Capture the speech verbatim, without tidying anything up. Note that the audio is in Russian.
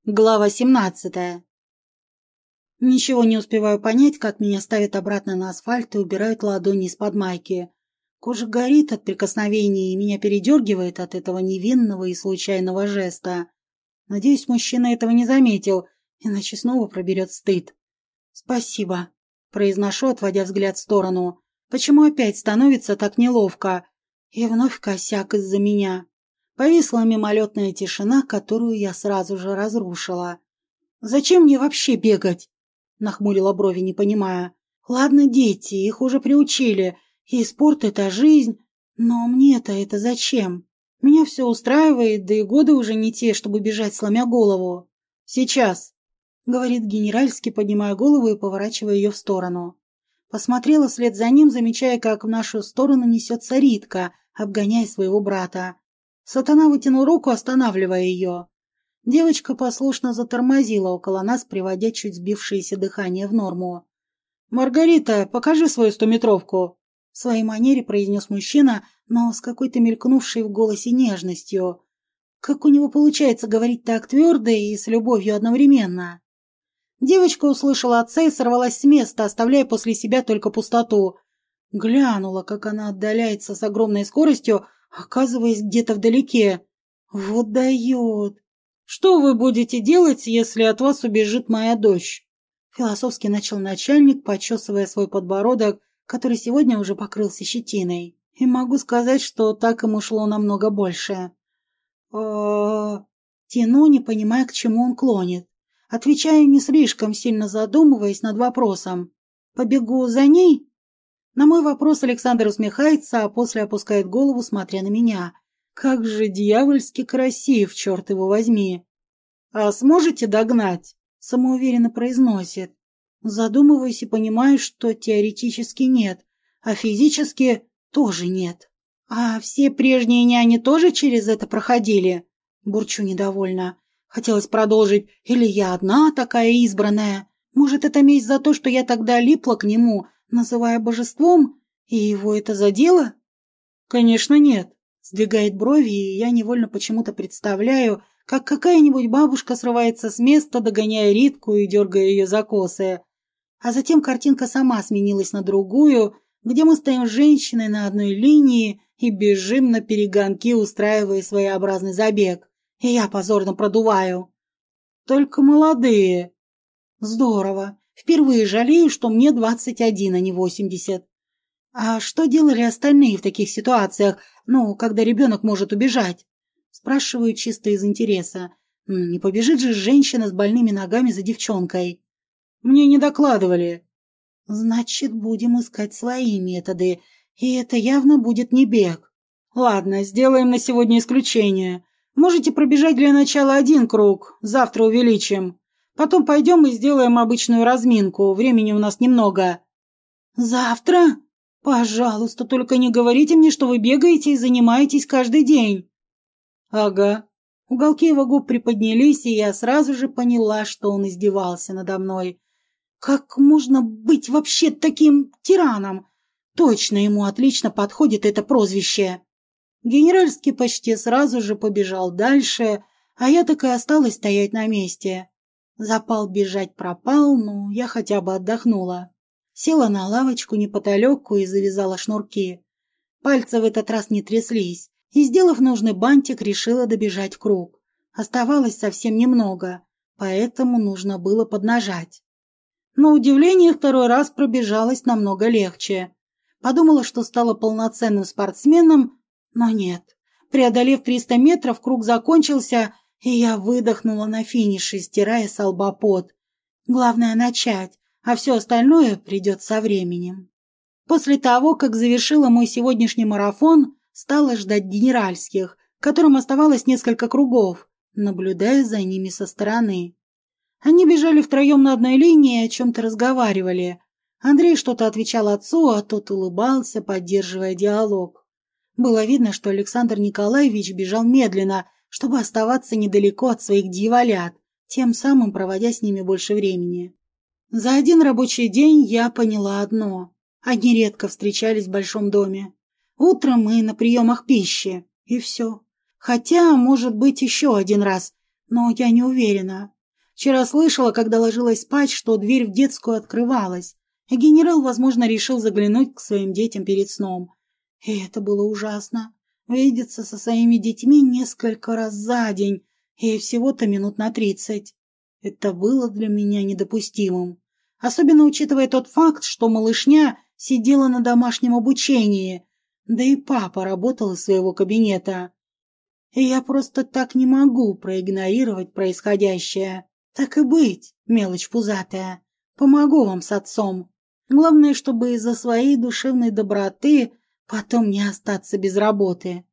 Глава семнадцатая. Ничего не успеваю понять, как меня ставят обратно на асфальт и убирают ладони из-под майки. Кожа горит от прикосновений, и меня передергивает от этого невинного и случайного жеста. Надеюсь, мужчина этого не заметил, иначе снова проберет стыд. «Спасибо», — произношу, отводя взгляд в сторону. «Почему опять становится так неловко?» И вновь косяк из-за меня. Повисла мимолетная тишина, которую я сразу же разрушила. «Зачем мне вообще бегать?» — нахмурила брови, не понимая. «Ладно, дети, их уже приучили, и спорт — это жизнь, но мне-то это зачем? Меня все устраивает, да и годы уже не те, чтобы бежать, сломя голову». «Сейчас», — говорит генеральский, поднимая голову и поворачивая ее в сторону. Посмотрела вслед за ним, замечая, как в нашу сторону несется Ритка, обгоняя своего брата. Сатана вытянул руку, останавливая ее. Девочка послушно затормозила около нас, приводя чуть сбившееся дыхание в норму. «Маргарита, покажи свою стометровку!» В своей манере произнес мужчина, но с какой-то мелькнувшей в голосе нежностью. Как у него получается говорить так твердо и с любовью одновременно? Девочка услышала отца и сорвалась с места, оставляя после себя только пустоту. Глянула, как она отдаляется с огромной скоростью, оказываясь где-то вдалеке. Вот дает. «Что вы будете делать, если от вас убежит моя дочь?» Философски начал начальник, почесывая свой подбородок, который сегодня уже покрылся щетиной. И могу сказать, что так ему шло намного больше. О, тяну, не понимая, к чему он клонит. Отвечаю, не слишком сильно задумываясь над вопросом. «Побегу за ней?» На мой вопрос Александр усмехается, а после опускает голову, смотря на меня. Как же дьявольски красив, черт его возьми. «А сможете догнать?» — самоуверенно произносит. Задумываюсь и понимаю, что теоретически нет, а физически тоже нет. «А все прежние няни тоже через это проходили?» Бурчу недовольно. Хотелось продолжить. «Или я одна такая избранная? Может, это месть за то, что я тогда липла к нему, называя божеством, и его это задело?» «Конечно нет», — сдвигает брови, и я невольно почему-то представляю, как какая-нибудь бабушка срывается с места, догоняя Ритку и дергая ее за косы. А затем картинка сама сменилась на другую, где мы стоим с женщиной на одной линии и бежим на перегонки, устраивая своеобразный забег. И я позорно продуваю. «Только молодые». «Здорово. Впервые жалею, что мне двадцать один, а не восемьдесят. А что делали остальные в таких ситуациях, ну, когда ребенок может убежать?» Спрашиваю чисто из интереса. Не побежит же женщина с больными ногами за девчонкой. «Мне не докладывали». «Значит, будем искать свои методы, и это явно будет не бег». «Ладно, сделаем на сегодня исключение. Можете пробежать для начала один круг, завтра увеличим. Потом пойдем и сделаем обычную разминку, времени у нас немного». «Завтра? Пожалуйста, только не говорите мне, что вы бегаете и занимаетесь каждый день». «Ага». Уголки его губ приподнялись, и я сразу же поняла, что он издевался надо мной. Как можно быть вообще таким тираном? Точно ему отлично подходит это прозвище. Генеральский почти сразу же побежал дальше, а я так и осталась стоять на месте. Запал бежать пропал, но я хотя бы отдохнула. Села на лавочку неподалеку и завязала шнурки. Пальцы в этот раз не тряслись, и, сделав нужный бантик, решила добежать круг. Оставалось совсем немного, поэтому нужно было поднажать. На удивление, второй раз пробежалась намного легче. Подумала, что стала полноценным спортсменом, но нет. Преодолев триста метров, круг закончился, и я выдохнула на финише, стирая со лба пот. Главное начать, а все остальное придет со временем. После того, как завершила мой сегодняшний марафон, стала ждать генеральских, которым оставалось несколько кругов, наблюдая за ними со стороны. Они бежали втроем на одной линии и о чем-то разговаривали. Андрей что-то отвечал отцу, а тот улыбался, поддерживая диалог. Было видно, что Александр Николаевич бежал медленно, чтобы оставаться недалеко от своих дьяволят, тем самым проводя с ними больше времени. За один рабочий день я поняла одно. Они редко встречались в большом доме. Утром и на приемах пищи, и все. Хотя, может быть, еще один раз, но я не уверена. Вчера слышала, когда ложилась спать, что дверь в детскую открывалась, и генерал, возможно, решил заглянуть к своим детям перед сном. И это было ужасно. Видеться со своими детьми несколько раз за день, и всего-то минут на тридцать. Это было для меня недопустимым. Особенно учитывая тот факт, что малышня сидела на домашнем обучении, да и папа работал из своего кабинета. И я просто так не могу проигнорировать происходящее. Так и быть, мелочь пузатая. Помогу вам с отцом. Главное, чтобы из-за своей душевной доброты потом не остаться без работы.